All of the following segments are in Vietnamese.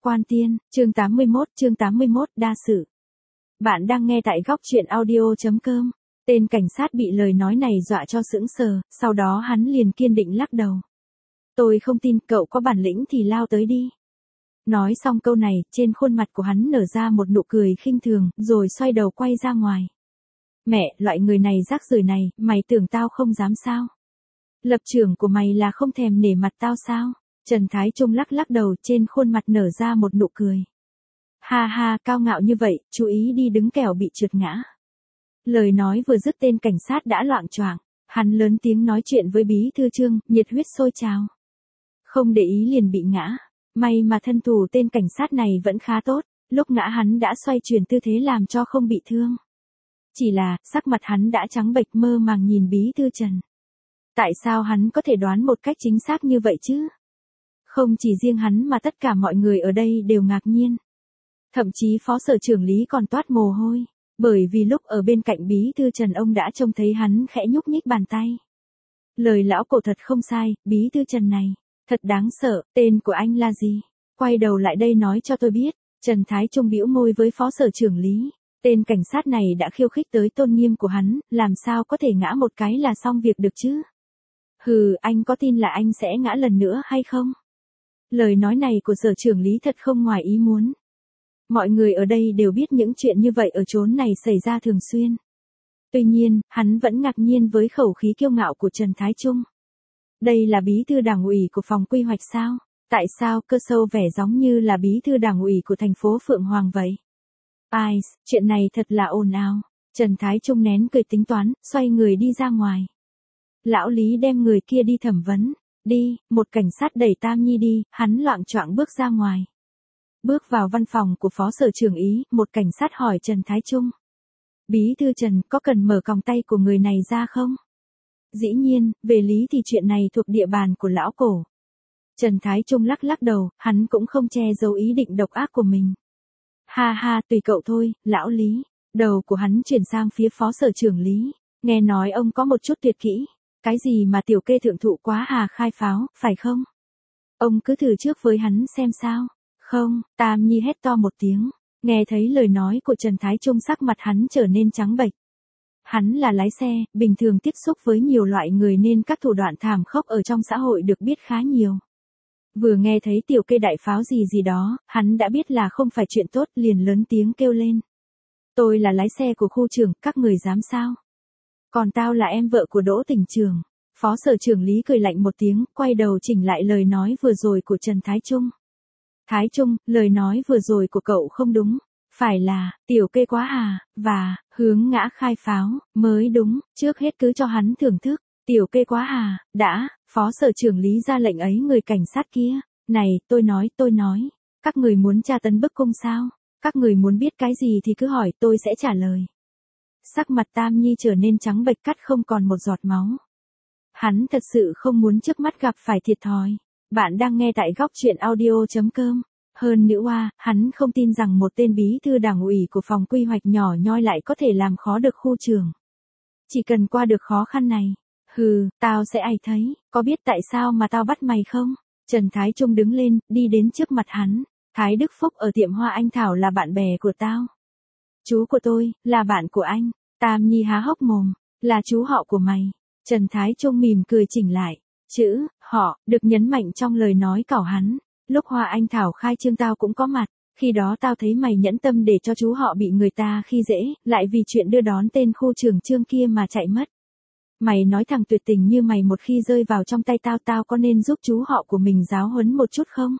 Quan Tiên, chương 81, đa sự. Bạn đang nghe tại góc truyện audio.com. Tên cảnh sát bị lời nói này dọa cho sững sờ, sau đó hắn liền kiên định lắc đầu. Tôi không tin, cậu có bản lĩnh thì lao tới đi. Nói xong câu này, trên khuôn mặt của hắn nở ra một nụ cười khinh thường, rồi xoay đầu quay ra ngoài. Mẹ, loại người này rác rưởi này, mày tưởng tao không dám sao? Lập trường của mày là không thèm nể mặt tao sao? Trần Thái Trung lắc đầu, trên khuôn mặt nở ra một nụ cười. Ha ha, cao ngạo như vậy, chú ý đi đứng kẻo bị trượt ngã. Lời nói vừa dứt tên cảnh sát đã loạng choạng, hắn lớn tiếng nói chuyện với bí thư Trương, nhiệt huyết sôi trào. Không để ý liền bị ngã, may mà thân thủ tên cảnh sát này vẫn khá tốt, lúc ngã hắn đã xoay chuyển tư thế làm cho không bị thương. Chỉ là, sắc mặt hắn đã trắng bệch mơ màng nhìn bí thư Trần. Tại sao hắn có thể đoán một cách chính xác như vậy chứ? Không chỉ riêng hắn mà tất cả mọi người ở đây đều ngạc nhiên. Thậm chí phó sở trưởng Lý còn toát mồ hôi, bởi vì lúc ở bên cạnh bí thư Trần ông đã trông thấy hắn khẽ nhúc nhích bàn tay. Lời lão cổ thật không sai, bí thư Trần này, thật đáng sợ, tên của anh là gì? Quay đầu lại đây nói cho tôi biết. Trần Thái Trung bĩu môi với phó sở trưởng Lý. Tên cảnh sát này đã khiêu khích tới tôn nghiêm của hắn, làm sao có thể ngã một cái là xong việc được chứ? Hừ, anh có tin là anh sẽ ngã lần nữa hay không? Lời nói này của sở trưởng Lý thật không ngoài ý muốn. Mọi người ở đây đều biết những chuyện như vậy ở chốn này xảy ra thường xuyên. Tuy nhiên, hắn vẫn ngạc nhiên với khẩu khí kiêu ngạo của Trần Thái Trung. Đây là bí thư đảng ủy của phòng quy hoạch sao? Tại sao cơ sâu vẻ giống như là bí thư đảng ủy của thành phố Phượng Hoàng vậy? Ai, chuyện này thật là ồn ào. Trần Thái Trung nén cười tính toán, xoay người đi ra ngoài. Lão Lý đem người kia đi thẩm vấn. Đi, một cảnh sát đẩy Tam Nhi đi, hắn loạng choạng bước ra ngoài. Bước vào văn phòng của phó sở trưởng Ý, một cảnh sát hỏi Trần Thái Trung. Bí thư Trần, có cần mở còng tay của người này ra không? Dĩ nhiên, về lý thì chuyện này thuộc địa bàn của lão cổ. Trần Thái Trung lắc đầu, hắn cũng không che giấu ý định độc ác của mình. Ha ha, tùy cậu thôi, lão Lý. Đầu của hắn chuyển sang phía phó sở trưởng Lý. Nghe nói ông có một chút tuyệt kỹ. Cái gì mà tiểu kê thượng thụ quá hà khai pháo, phải không? Ông cứ thử trước với hắn xem sao. Không, Tam Nhi hét to một tiếng. Nghe thấy lời nói của Trần Thái Trung sắc mặt hắn trở nên trắng bệch. Hắn là lái xe, bình thường tiếp xúc với nhiều loại người nên các thủ đoạn thảm khốc ở trong xã hội được biết khá nhiều. Vừa nghe thấy tiểu kê đại pháo gì đó, hắn đã biết là không phải chuyện tốt, liền lớn tiếng kêu lên. Tôi là lái xe của khu trưởng, các người dám sao? Còn tao là em vợ của Đỗ tỉnh trưởng. Phó sở trưởng Lý cười lạnh một tiếng, quay đầu chỉnh lại lời nói vừa rồi của Trần Thái Trung. Thái Trung, lời nói vừa rồi của cậu không đúng. Phải là, tiểu kê quá hà, và, hướng ngã khai pháo, mới đúng, trước hết cứ cho hắn thưởng thức. Tiểu kê quá hà, đã, phó sở trưởng Lý ra lệnh ấy người cảnh sát kia. Này, tôi nói, các người muốn tra tấn bức cung sao? Các người muốn biết cái gì thì cứ hỏi, tôi sẽ trả lời. Sắc mặt Tam Nhi trở nên trắng bệch cắt không còn một giọt máu. Hắn thật sự không muốn trước mắt gặp phải thiệt thòi. Bạn đang nghe tại góc truyện audio.com. Hơn nữa, hắn không tin rằng một tên bí thư đảng ủy của phòng quy hoạch nhỏ nhoi lại có thể làm khó được khu trưởng. Chỉ cần qua được khó khăn này. Hừ, tao sẽ ai thấy, có biết tại sao mà tao bắt mày không? Trần Thái Trung đứng lên, đi đến trước mặt hắn. Thái Đức Phúc ở tiệm Hoa Anh Thảo là bạn bè của tao. Chú của tôi, là bạn của anh. Tam Nhi há hốc mồm, là chú họ của mày. Trần Thái Trung mỉm cười chỉnh lại. Chữ, họ, được nhấn mạnh trong lời nói cảo hắn. Lúc Hoa Anh Thảo khai trương tao cũng có mặt. Khi đó tao thấy mày nhẫn tâm để cho chú họ bị người ta khi dễ, lại vì chuyện đưa đón tên khu trưởng Trương kia mà chạy mất. Mày nói thằng tuyệt tình như mày một khi rơi vào trong tay tao có nên giúp chú họ của mình giáo huấn một chút không?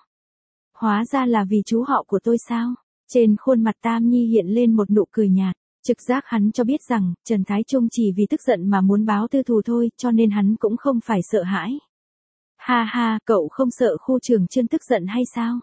Hóa ra là vì chú họ của tôi sao? Trên khuôn mặt Tam Nhi hiện lên một nụ cười nhạt. Trực giác hắn cho biết rằng, Trần Thái Trung chỉ vì tức giận mà muốn báo tư thù thôi, cho nên hắn cũng không phải sợ hãi. Ha ha, cậu không sợ khu trưởng Trương tức giận hay sao?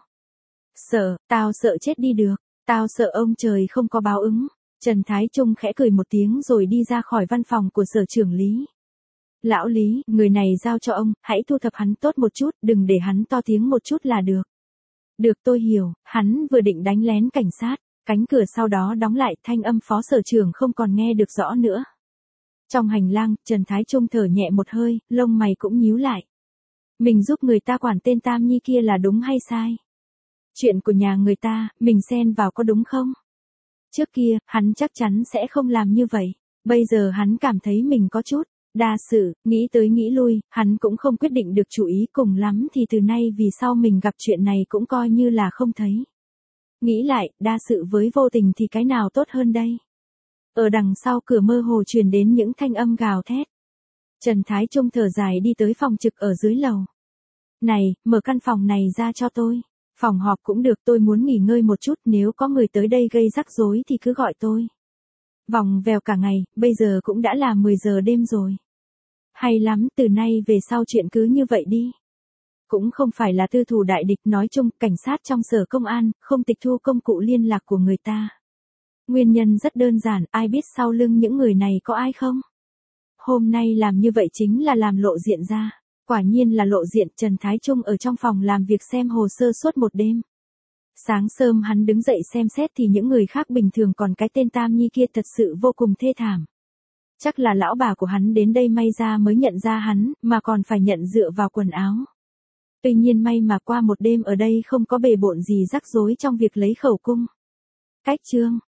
Sợ, tao sợ chết đi được. Tao sợ ông trời không có báo ứng. Trần Thái Trung khẽ cười một tiếng rồi đi ra khỏi văn phòng của sở trưởng Lý. Lão Lý, người này giao cho ông, hãy thu thập hắn tốt một chút, đừng để hắn to tiếng một chút là được. Được, tôi hiểu. Hắn vừa định đánh lén cảnh sát, cánh cửa sau đó đóng lại, thanh âm phó sở trưởng không còn nghe được rõ nữa. Trong hành lang, Trần Thái Trung thở nhẹ một hơi, lông mày cũng nhíu lại. Mình giúp người ta quản tên Tam Nhi kia là đúng hay sai? Chuyện của nhà người ta, mình xen vào có đúng không? Trước kia, hắn chắc chắn sẽ không làm như vậy. Bây giờ hắn cảm thấy mình có chút đa sự, nghĩ tới nghĩ lui, hắn cũng không quyết định được chủ ý, cùng lắm thì từ nay vì sau mình gặp chuyện này cũng coi như là không thấy. Nghĩ lại, đa sự với vô tình thì cái nào tốt hơn đây? Ở đằng sau cửa mơ hồ truyền đến những thanh âm gào thét. Trần Thái Trung thở dài đi tới phòng trực ở dưới lầu. Này, mở căn phòng này ra cho tôi. Phòng họp cũng được, tôi muốn nghỉ ngơi một chút, nếu có người tới đây gây rắc rối thì cứ gọi tôi. Vòng vèo cả ngày, bây giờ cũng đã là 10 giờ đêm rồi. Hay lắm, từ nay về sau chuyện cứ như vậy đi. Cũng không phải là tư thù đại địch, nói chung, cảnh sát trong sở công an, không tịch thu công cụ liên lạc của người ta. Nguyên nhân rất đơn giản, ai biết sau lưng những người này có ai không? Hôm nay làm như vậy chính là làm lộ diện ra. Quả nhiên là lộ diện. Trần Thái Trung ở trong phòng làm việc xem hồ sơ suốt một đêm. Sáng sớm hắn đứng dậy xem xét thì những người khác bình thường, còn cái tên Tam Nhi kia thật sự vô cùng thê thảm. Chắc là lão bà của hắn đến đây may ra mới nhận ra hắn, mà còn phải nhận dựa vào quần áo. Tuy nhiên may mà qua một đêm ở đây không có bề bộn gì rắc rối trong việc lấy khẩu cung. Cách chương